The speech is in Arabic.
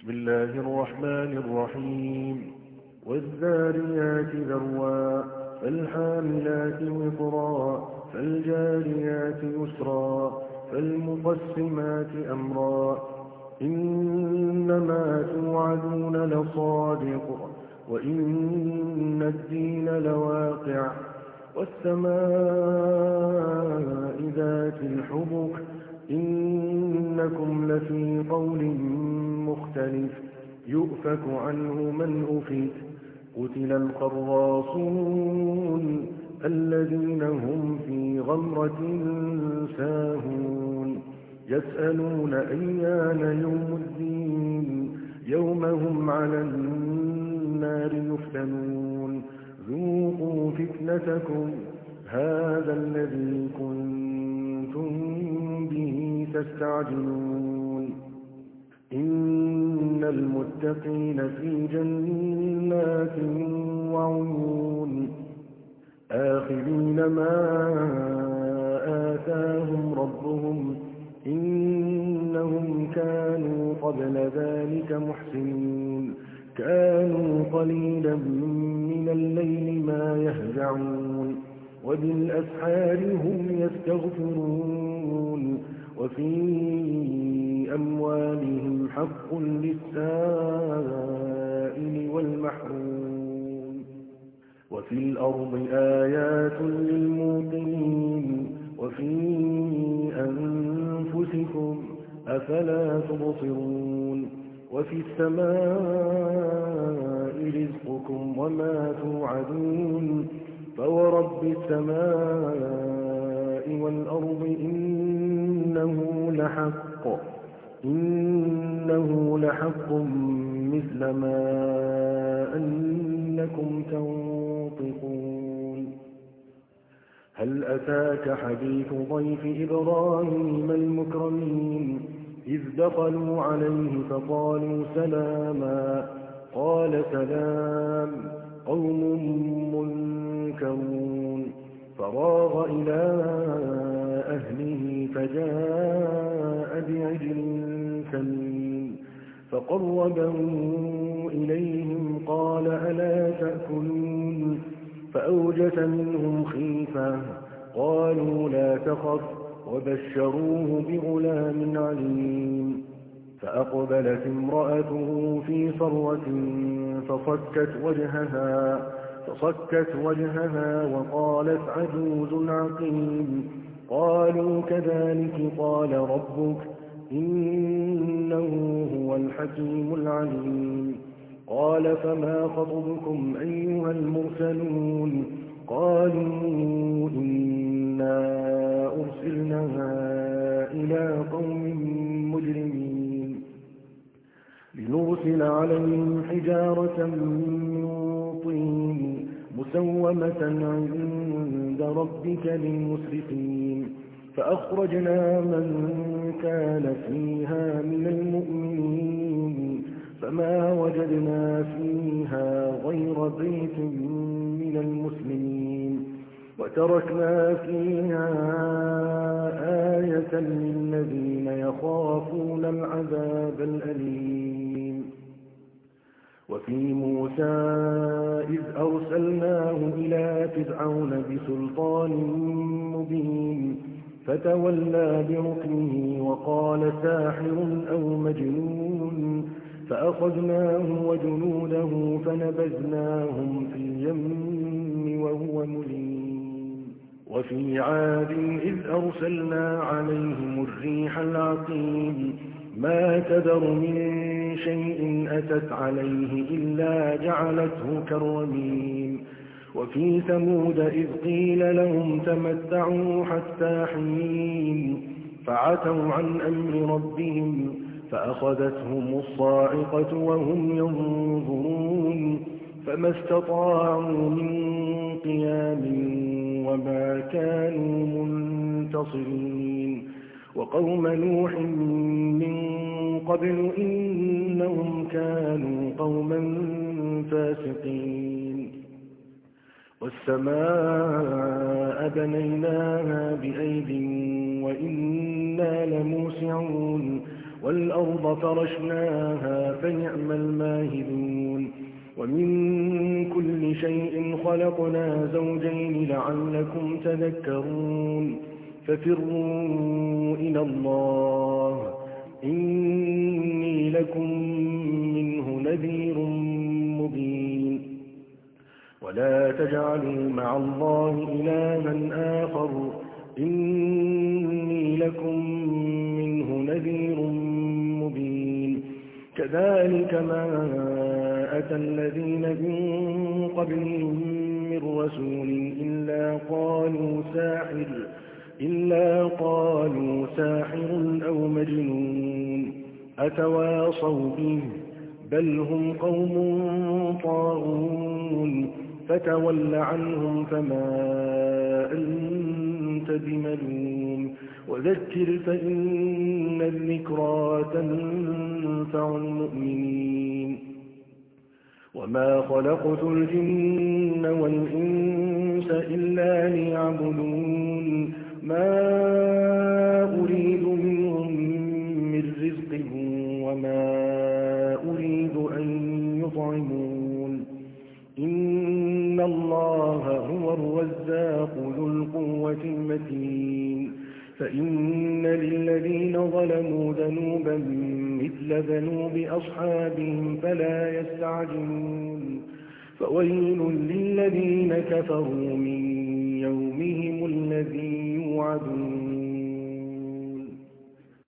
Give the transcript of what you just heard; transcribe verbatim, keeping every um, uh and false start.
بسم الله الرحمن الرحيم والذاريات ذروا فالحاملات وقرا فالجاريات يسرا فالمقسمات أمرا إنما توعدون لصادق وإن الدين لواقع والسماء ذات الحبك إنكم لفي قول مختلف يؤفك عنه من أفك قتل القراصون الذين هم في غمرة ساهون يسألون أيان يوم الدين يوم هم على النار يفتنون ذوقوا فتنتكم هذا الذي كنتم به تستعجلون إن المتقين في جنات وعيون آخذين ما آتاهم ربهم إنهم كانوا قبل ذلك محسنين كانوا قليلا من الليل ما يهجعون وبالأسحار هم يستغفرون وفي أموالهم حق للسائل والمحروم وفي الأرض آيات للموقنين وفي أنفسكم أفلا تبصرون وفي السماء رزقكم وما توعدون فورب السماء والأرض إنه لحق إنه لحق مثل ما أنكم تنطقون هل أتاك حديث ضيف إبراهيم المكرمين إذ دخلوا عليه فقالوا سلاما قال سلام قوم منكرون فراغ إلى أهله فجاء بعجل سمين فقربه إليهم قال ألا تأكلون فأوجس منهم خيفة قالوا لا تخف وبشروه بغلام عليم فأقبلت امرأته في صرة فصكت وجهها فصكت وجهها وقالت عجوز عقيم قالوا كذلك قال ربك إنه هو الحكيم العليم قال فما خطبكم أيها المرسلون قالوا إنا أرسلنا إلى قوم مجرمين لنرسل عليهم حجارة من طين مسومة عند ربك للمسرفين فأخرجنا من كان فيها من المؤمنين فما وجدنا فيها غير بيت من المسلمين وتركنا فيها آية للذين يخافون العذاب الأليم وفي موسى إذ أرسلناه إلى فرعون بسلطان مبين فتولى بركنه وقال ساحر أو مجنون فأخذناه وجنوده فنبذناهم في اليم وهو مليم وفي عاد إذ أرسلنا عليهم الريح العقيم ما تذر من شيء أتت عليه إلا جعلته كالرميم وفي ثمود إذ قيل لهم تمتعوا حتى حين فعتوا عن أمر ربهم فأخذتهم الصاعقة وهم ينظرون فما استطاعوا من قيام وما كانوا منتصرين وقوم نوح من قبل إنهم كانوا قوما فاسقين والسماء بنيناها بأيد وإنا لموسعون والأرض فرشناها فنعم الماهدون ومن كل شيء خلقنا زوجين لعلكم تذكرون ففروا إلى الله إني لكم منه نذير مبين ولا تجعلوا مع الله إلها آخر إني لكم منه نذير مبين كذلك ما أتى الذين من قبلهم من رسول إلا قالوا ساحر إلا قالوا ساحر أو مجنون أتواصوا به بل هم قوم طاغون فتول عنهم فما أنت بملوم وذكر فإن الذكرى تنفع المؤمنين وما خلقت الجن والإنس إلا ليعبدون ما أريد منهم من رزق وما أريد أن يطعمون إن الله هو الرزاق ذو القوة المتين فإن للذين ظلموا ذنوبا مثل ذنوب أصحابهم فلا يستعجلون فويل للذين كفروا من يومهم الذي يوعدون